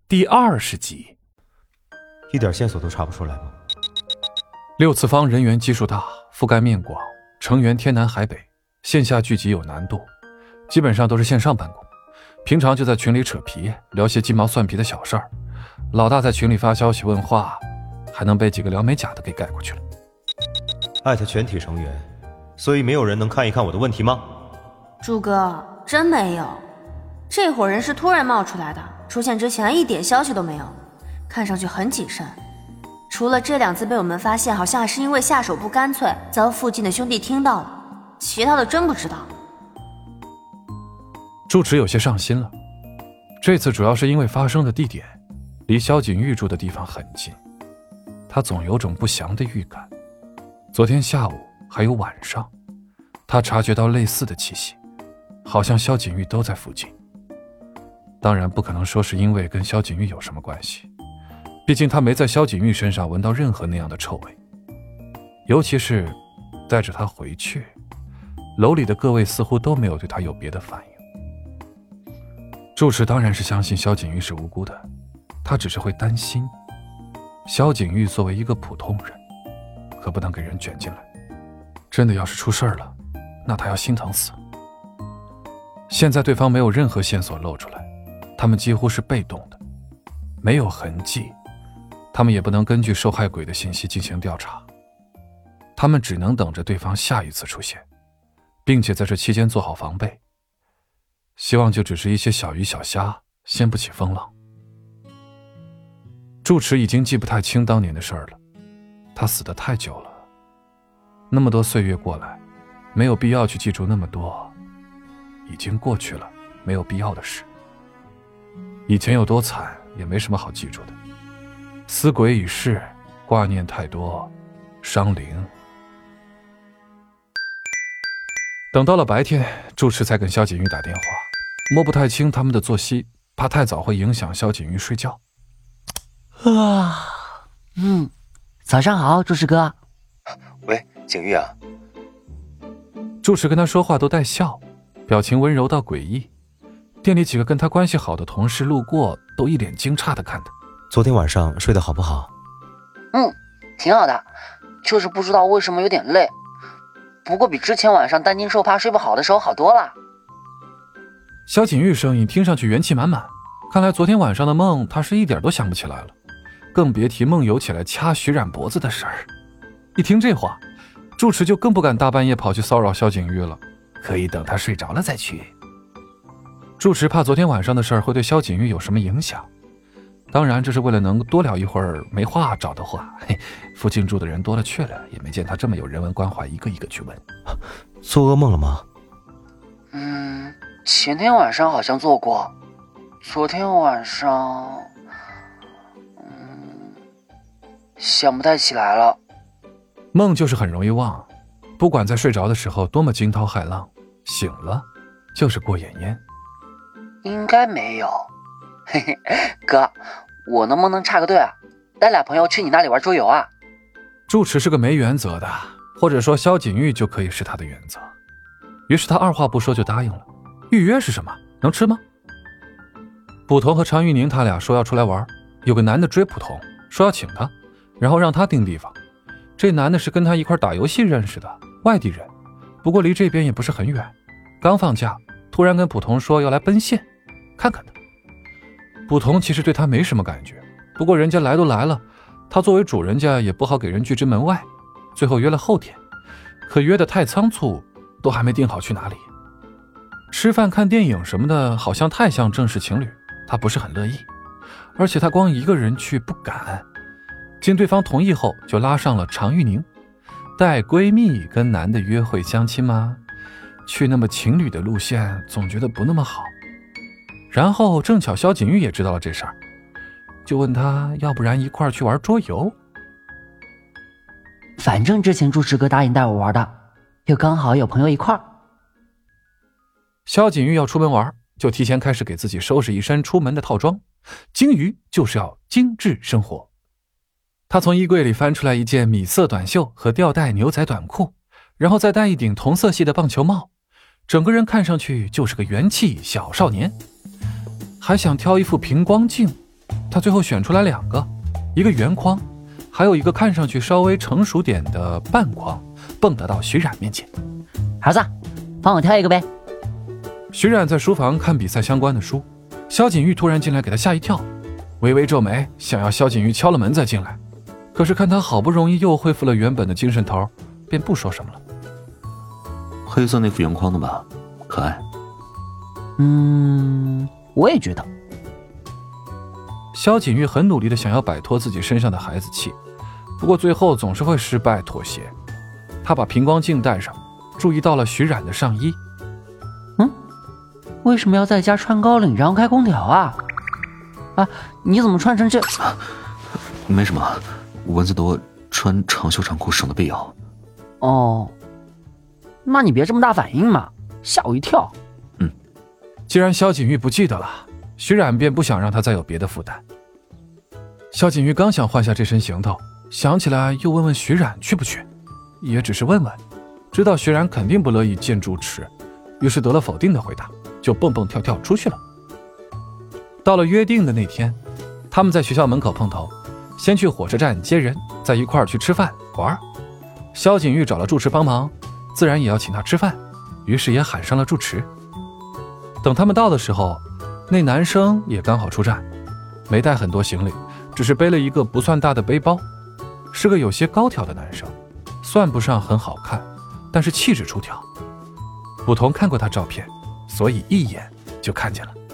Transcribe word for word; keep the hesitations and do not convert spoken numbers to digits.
第二十集。 一点线索都查不出来吗？ 六次方人员基数大，覆盖面广，成员天南海北，线下聚集有难度，基本上都是线上办公，平常就在群里扯皮，聊些鸡毛蒜皮的小事儿。老大在群里发消息问话，还能被几个撩美甲的给盖过去了。 艾特全体成员，所以没有人能看一看我的问题吗？ 朱哥，真没有，这伙人是突然冒出来的，出现之前一点消息都没有，看上去很谨慎。除了这两次被我们发现，好像还是因为下手不干脆，遭附近的兄弟听到了，其他的真不知道。 住持有些上心了，这次主要是因为发生的地点离萧景玉住的地方很近，他总有种不祥的预感。昨天下午还有晚上，他察觉到类似的气息，好像萧景玉都在附近。当然不可能说是因为跟萧景玉有什么关系，毕竟他没在萧景玉身上闻到任何那样的臭味。尤其是带着他回去，楼里的各位似乎都没有对他有别的反应。住持当然是相信萧景玉是无辜的，他只是会担心萧景玉作为一个普通人，可不能给人卷进来，真的要是出事了，那他要心疼死。现在对方没有任何线索露出来，他们几乎是被动的，没有痕迹，他们也不能根据受害鬼的信息进行调查，他们只能等着对方下一次出现，并且在这期间做好防备，希望就只是一些小鱼小虾，掀不起风浪。住持已经记不太清当年的事儿了，他死得太久了，那么多岁月过来，没有必要去记住那么多已经过去了没有必要的事。以前有多惨也没什么好记住的，思鬼已逝，挂念太多，伤灵。等到了白天，住持才跟萧景玉打电话，摸不太清他们的作息，怕太早会影响萧景玉睡觉。 啊，嗯，早上好，住持哥。 喂，景玉啊。 住持跟他说话都带笑，表情温柔到诡异。店里几个跟他关系好的同事路过，都一脸惊诧地看他。 昨天晚上睡得好不好？ 嗯，挺好的，就是不知道为什么有点累，不过比之前晚上担惊受怕睡不好的时候好多了。 萧景玉声音听上去元气满满，看来昨天晚上的梦他是一点都想不起来了，更别提梦游起来掐徐冉脖子的事儿。一听这话，住持就更不敢大半夜跑去骚扰萧景玉了，可以等他睡着了再去。住持怕昨天晚上的事儿会对萧景玉有什么影响，当然这是为了能多聊一会儿没话找的话。嘿，附近住的人多了去了，也没见他这么有人文关怀，一个一个去问。 做噩梦了吗？ 嗯，前天晚上好像做过，昨天晚上嗯，想不太起来了。 梦就是很容易忘，不管在睡着的时候多么惊涛骇浪，醒了就是过眼烟。 应该没有。嘿嘿，哥，我能不能插个队啊？带俩朋友去你那里玩桌游啊？ 住持是个没原则的，或者说萧景玉就可以是他的原则。于是他二话不说就答应了。预约是什么？能吃吗？捕头和常玉宁他俩说要出来玩，有个男的追捕头，说要请他，然后让他订地方。这男的是跟他一块打游戏认识的，外地人，不过离这边也不是很远。刚放假，突然跟捕头说要来奔现，看看他。捕头其实对他没什么感觉，不过人家来都来了，他作为主人家也不好给人拒之门外，最后约了后天，可约得太仓促，都还没定好去哪里。吃饭看电影什么的好像太像正式情侣，他不是很乐意，而且他光一个人去不敢。经对方同意后，就拉上了常玉宁，带闺蜜跟男的约会相亲吗？去那么情侣的路线，总觉得不那么好。然后正巧萧景玉也知道了这事儿，就问他要不然一块儿去玩桌游。 反正之前住持哥答应带我玩的，又刚好有朋友一块儿。 萧景玉要出门玩，就提前开始给自己收拾一身出门的套装。鲸鱼就是要精致生活。他从衣柜里翻出来一件米色短袖和吊带牛仔短裤，然后再戴一顶同色系的棒球帽，整个人看上去就是个元气小少年。还想挑一副平光镜， 他最后选出来两个，一个圆框，还有一个看上去稍微成熟点的半框，蹦跶到徐冉面前。 儿子，帮我挑一个呗。 徐冉在书房看比赛相关的书，萧锦玉突然进来给他吓一跳，微微皱眉，想要萧锦玉敲了门再进来。可是看他好不容易又恢复了原本的精神头，便不说什么了。 黑色那副圆框的吧，可爱。 嗯，我也觉得。 萧锦玉很努力的想要摆脱自己身上的孩子气，不过最后总是会失败妥协。他把平光镜戴上，注意到了徐冉的上衣。 嗯，为什么要在家穿高领然后开空调啊？啊，你怎么穿成这？ 没什么，蚊子多，穿长袖长裤省得被咬。 哦，那你别这么大反应嘛，吓我一跳。 嗯，既然萧锦玉不记得了，徐冉便不想让他再有别的负担。萧锦玉刚想换下这身行头，想起来又问问徐冉去不去，也只是问问，知道徐冉肯定不乐意见住持，于是得了否定的回答，就蹦蹦跳跳出去了。到了约定的那天，他们在学校门口碰头，先去火车站接人，再一块儿去吃饭玩。萧锦玉找了住持帮忙，自然也要请他吃饭，于是也喊上了住持。等他们到的时候，那男生也刚好出站，没带很多行李，只是背了一个不算大的背包，是个有些高挑的男生，算不上很好看，但是气质出挑。捕童看过他照片，所以一眼就看见了。